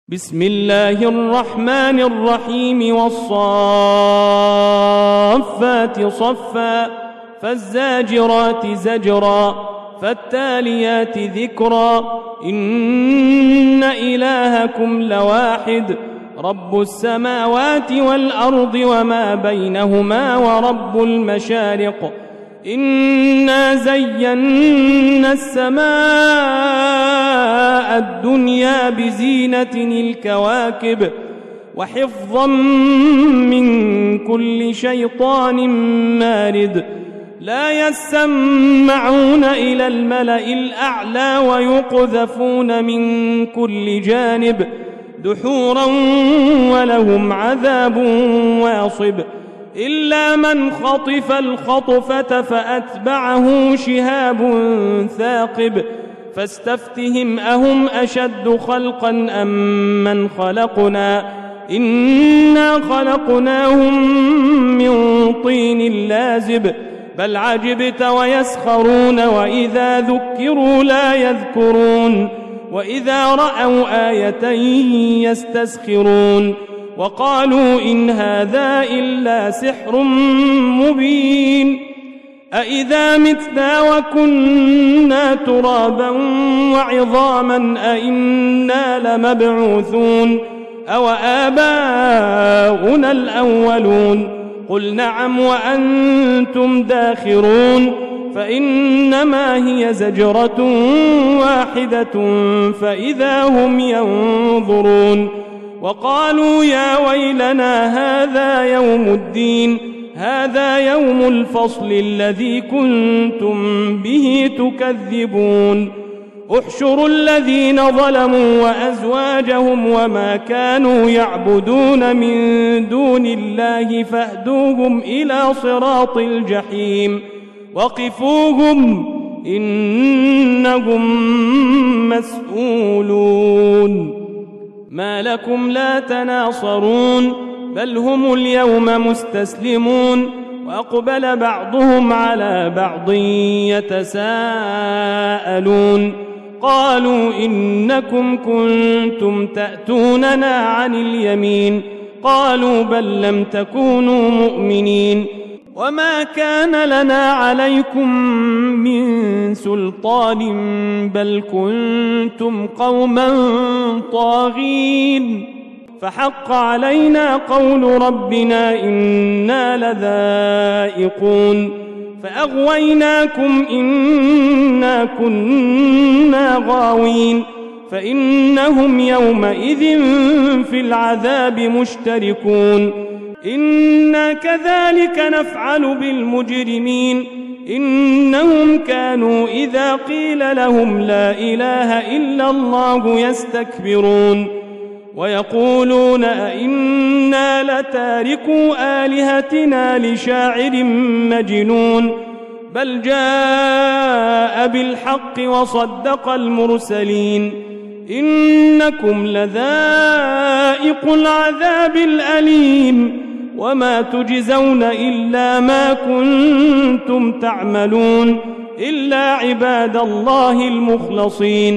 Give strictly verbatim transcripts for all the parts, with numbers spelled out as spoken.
بسم الله الرحمن الرحيم والصافات صفا فالزاجرات زجرا فالتاليات ذكرا إن إلهكم لواحد رب السماوات والأرض وما بينهما ورب المشارق إنا زينا السماء الدنيا بزينة الكواكب وحفظا من كل شيطان مارد لا يسمعون إلى الملأ الأعلى ويقذفون من كل جانب دحورا ولهم عذاب واصب إلا من خطف الخطفة فأتبعه شهاب ثاقب فاستفتهم أهم أشد خلقا أم من خلقنا إنا خلقناهم من طين لازب بل عجبت ويسخرون وإذا ذكروا لا يذكرون وإذا رأوا آية يستسخرون وقالوا إن هذا إلا سحر مبين أإذا متنا وكنا ترابا وعظاما أإنا لمبعوثون أو آباؤنا الأولون قل نعم وأنتم داخرون فإنما هي زجرة واحدة فإذا هم ينظرون وقالوا يا ويلنا هذا يوم الدين هذا يوم الفصل الذي كنتم به تكذبون احشروا الذين ظلموا وأزواجهم وما كانوا يعبدون من دون الله فاهدوهم إلى صراط الجحيم وقفوهم إنهم مسؤولون ما لكم لا تناصرون بل هم اليوم مستسلمون وأقبل بعضهم على بعض يتساءلون قالوا إنكم كنتم تأتوننا عن اليمين قالوا بل لم تكونوا مؤمنين وما كان لنا عليكم من سلطان بل كنتم قوما طاغين فحق علينا قول ربنا إنا لذائقون فأغويناكم إنا كنا غاوين فإنهم يومئذ في العذاب مشتركون إنا كذلك نفعل بالمجرمين إنهم كانوا إذا قيل لهم لا إله إلا الله يستكبرون ويقولون أئنا لتاركوا آلهتنا لشاعر مجنون بل جاء بالحق وصدق المرسلين إنكم لذائق العذاب الأليم وما تجزون إلا ما كنتم تعملون إلا عباد الله المخلصين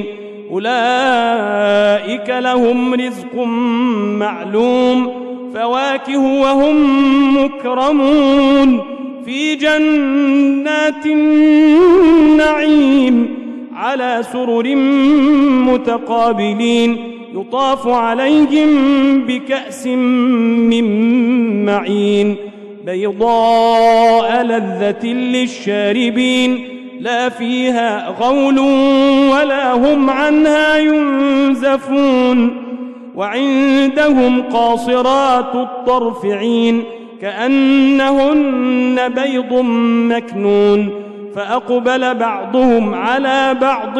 أولئك لهم رزق معلوم فواكه وهم مكرمون في جنات النعيم على سرر متقابلين يطاف عليهم بكأس من معين بيضاء لذة للشاربين لا فيها غول ولا هم عنها ينزفون وعندهم قاصرات الطرف عين كأنهن بيض مكنون فأقبل بعضهم على بعض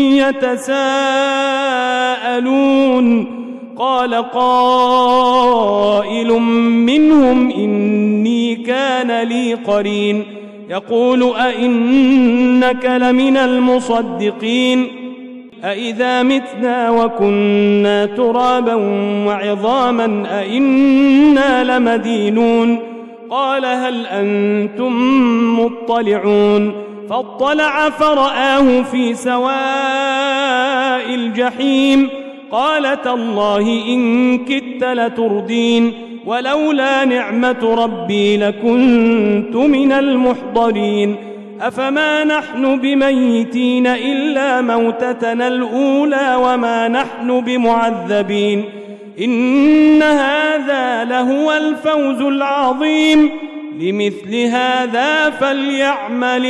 يتساءلون قال قائل منهم إني كان لي قرين يقول أئنك لمن المصدقين أئذا متنا وكنا ترابا وعظاما أئنا لمدينون قال هل أنتم مطلعون فاطلع فرآه في سواء الجحيم قال تالله إن كدت لتردين ولولا نعمة ربي لكنت من المحضرين أفما نحن بميتين إلا موتتنا الأولى وما نحن بمعذبين إن هذا لهو الفوز العظيم لمثل هذا فليعمل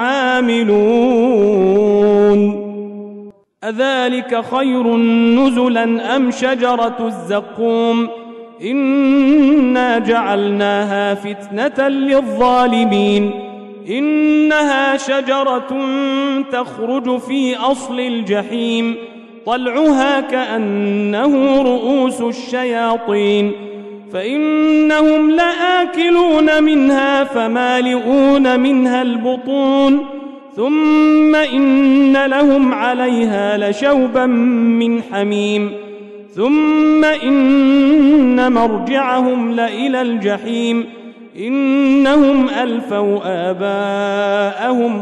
العاملون أذلك خير نزلا أم شجرة الزقوم إنا جعلناها فتنة للظالمين إنها شجرة تخرج في أصل الجحيم طلعها كأنه رؤوس الشياطين فإنهم لآكلون منها فمالئون منها البطون ثم إن لهم عليها لشوبا من حميم ثم إن مرجعهم لإلى الجحيم إنهم ألفوا آباءهم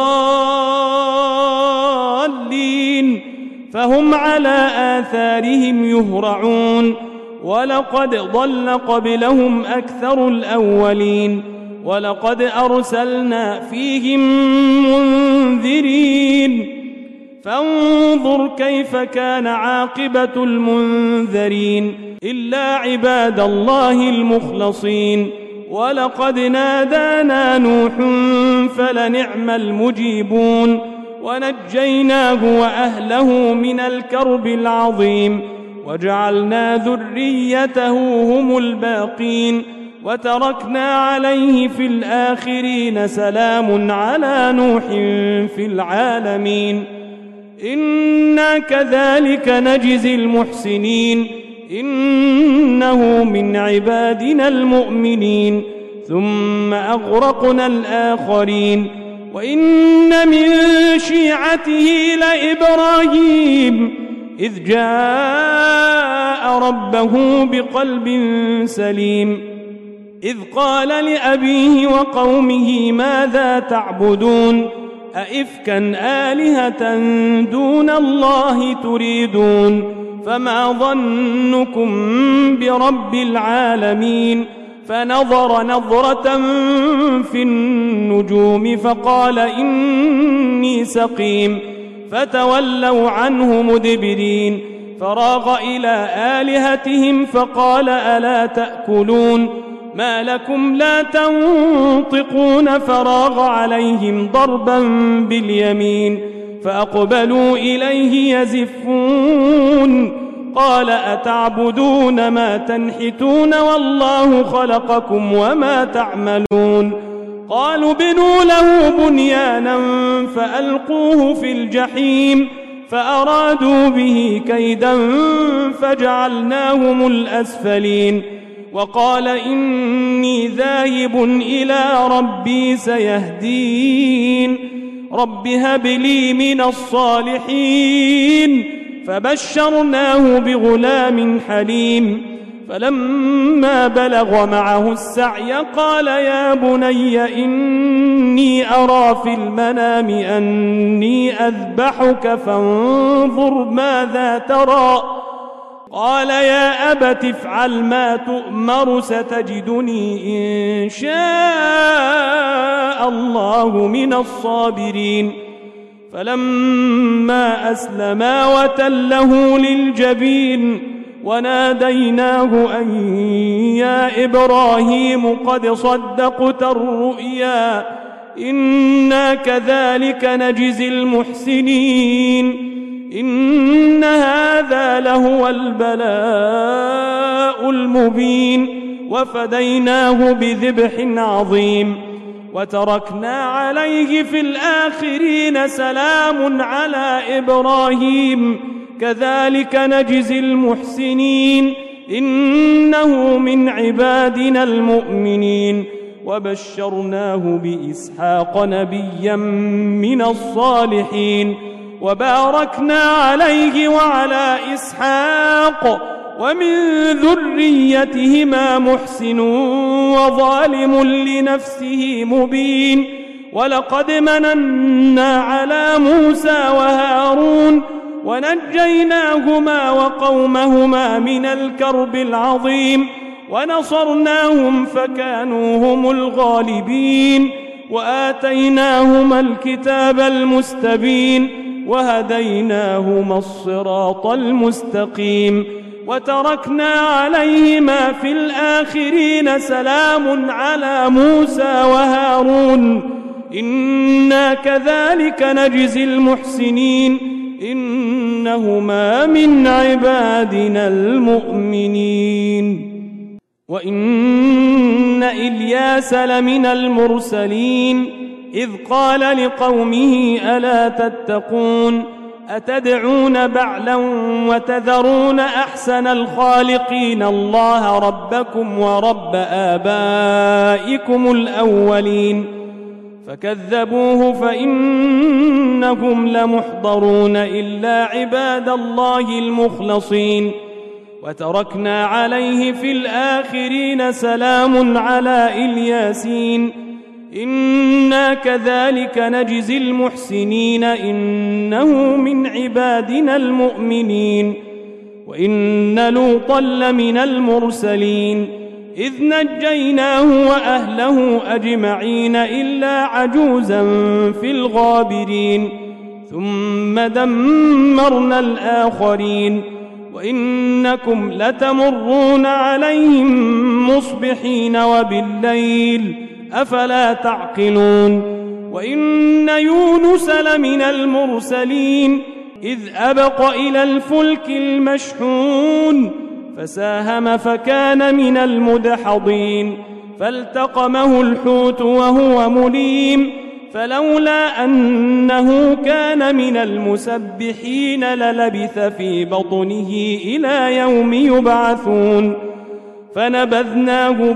ضالين فهم على آثارهم يهرعون ولقد ضل قبلهم أكثر الأولين ولقد أرسلنا فيهم منذرين فانظر كيف كان عاقبة المنذرين إلا عباد الله المخلصين ولقد نادانا نوح فلنعم المجيبون ونجيناه وأهله من الكرب العظيم وجعلنا ذريته هم الباقين وتركنا عليه في الآخرين سلام على نوح في العالمين إنا كذلك نجزي المحسنين إنه من عبادنا المؤمنين ثم أغرقنا الآخرين وإن من شيعته لإبراهيم إذ جاء ربه بقلب سليم إذ قال لأبيه وقومه ماذا تعبدون أئفكا آلهة دون الله تريدون فما ظنكم برب العالمين فنظر نظرة في النجوم فقال إني سقيم فتولوا عنه مدبرين فراغ إلى آلهتهم فقال ألا تأكلون ما لكم لا تنطقون فراغ عليهم ضربا باليمين فأقبلوا إليه يزفون قال أتعبدون ما تنحتون والله خلقكم وما تعملون قالوا بنوا له بنيانا فألقوه في الجحيم فأرادوا به كيدا فجعلناهم الأسفلين وقال إني ذاهب إلى ربي سيهدين رب هب لي من الصالحين فبشرناه بغلام حليم فلما بلغ معه السعي قال يا بني إني أرى في المنام أني أذبحك فانظر ماذا ترى قال يا أبت افعل ما تؤمر ستجدني إن شاء الله من الصابرين فلما أسلما وتله للجبين وناديناه أن يا إبراهيم قد صدقت الرؤيا إنا كذلك نجزي المحسنين إن هذا لهو البلاء المبين وفديناه بذبح عظيم وتركنا عليه في الآخرين سلام على إبراهيم كذلك نجزي المحسنين إنه من عبادنا المؤمنين وبشرناه بإسحاق نبيا من الصالحين وباركنا عليه وعلى إسحاق ومن ذريتهما محسن وظالم لنفسه مبين ولقد مننا على موسى وهارون ونجيناهما وقومهما من الكرب العظيم ونصرناهم فكانوا هم الغالبين وآتيناهما الكتاب المستبين وهديناهما الصراط المستقيم وتركنا عليهما في الآخرين سلام على موسى وهارون إنا كذلك نجزي المحسنين إنهما من عبادنا المؤمنين وإن إلياس لمن المرسلين إذ قال لقومه ألا تتقون أتدعون بعلا وتذرون أحسن الخالقين الله ربكم ورب آبائكم الأولين فكذبوه فإنهم لمحضرون إلا عباد الله المخلصين وتركنا عليه في الآخرين سلام على إلياسين إنا كذلك نجزي المحسنين إنه من عبادنا المؤمنين وإن لوطا لمن المرسلين إذ نجيناه وأهله أجمعين إلا عجوزا في الغابرين ثم دمرنا الآخرين وإنكم لتمرون عليهم مصبحين وبالليل أفلا تعقلون وإن يونس لمن المرسلين إذ أبق إلى الفلك المشحون فساهم فكان من المدحضين فالتقمه الحوت وهو مليم فلولا أنه كان من المسبحين للبث في بطنه إلى يوم يبعثون فنبذناه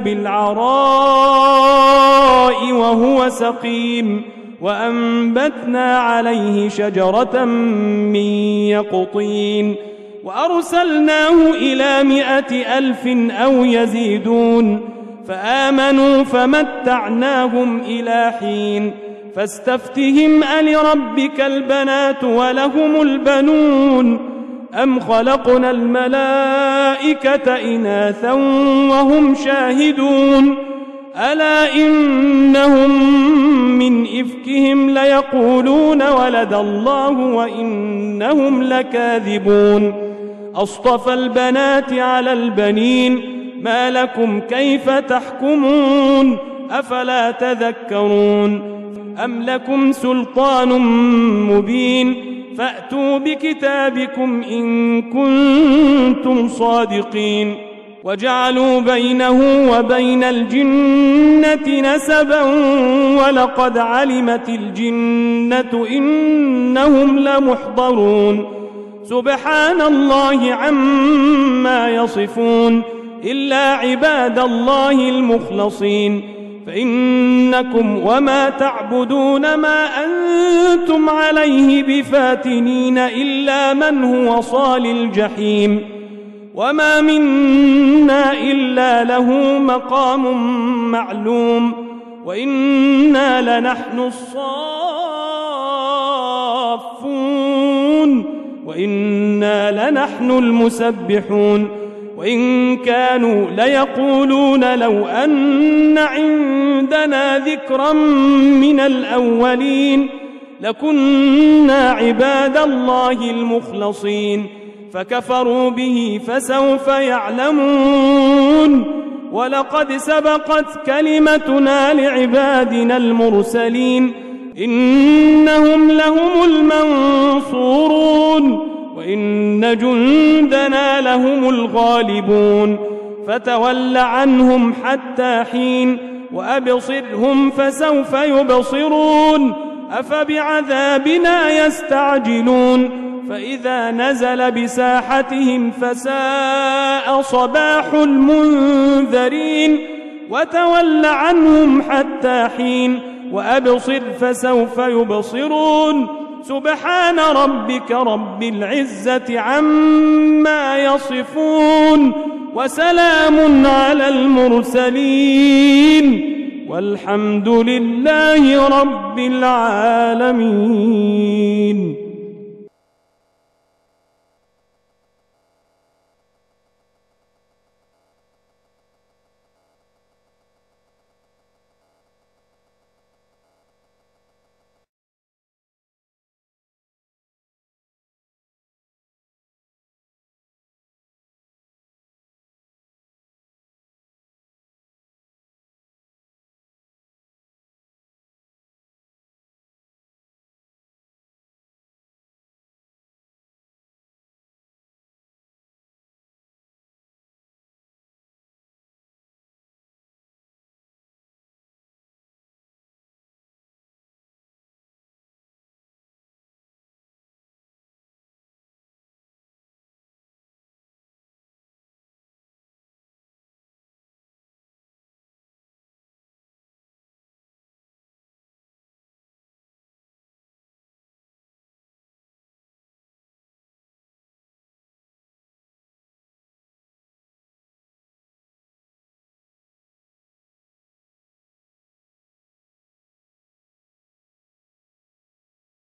بالعراء وهو سقيم وأنبتنا عليه شجرة من يقطين وأرسلناه إلى مائة ألف أو يزيدون فآمنوا فمتعناهم إلى حين فاستفتهم ألربك البنات ولهم البنون أم خلقنا الملائكة إناثا وهم شاهدون ألا إنهم من إفكهم ليقولون ولد الله وإنهم لكاذبون أصطفى البنات على البنين ما لكم كيف تحكمون أفلا تذكرون أم لكم سلطان مبين فأتوا بكتابكم إن كنتم صادقين وجعلوا بينه وبين الجنة نسبا ولقد علمت الجنة إنهم لمحضرون سبحان الله عما يصفون إلا عباد الله المخلصين فإنكم وما تعبدون ما أنتم عليه بفاتنين إلا من هو صال الجحيم وما منا إلا له مقام معلوم وإنا لنحن الصافون وإنا لنحن المسبحون وإن كانوا ليقولون لو أن عندنا ذكرا من الأولين لكنا عباد الله المخلصين فكفروا به فسوف يعلمون ولقد سبقت كلمتنا لعبادنا المرسلين إنهم لهم المنصورون وإن جندنا لهم الغالبون فتول عنهم حتى حين وأبصرهم فسوف يبصرون أفبعذابنا يستعجلون فإذا نزل بساحتهم فساء صباح المنذرين وتول عنهم حتى حين وأبصر فسوف يبصرون سبحان ربك رب العزة عما يصفون وسلام على المرسلين والحمد لله رب العالمين.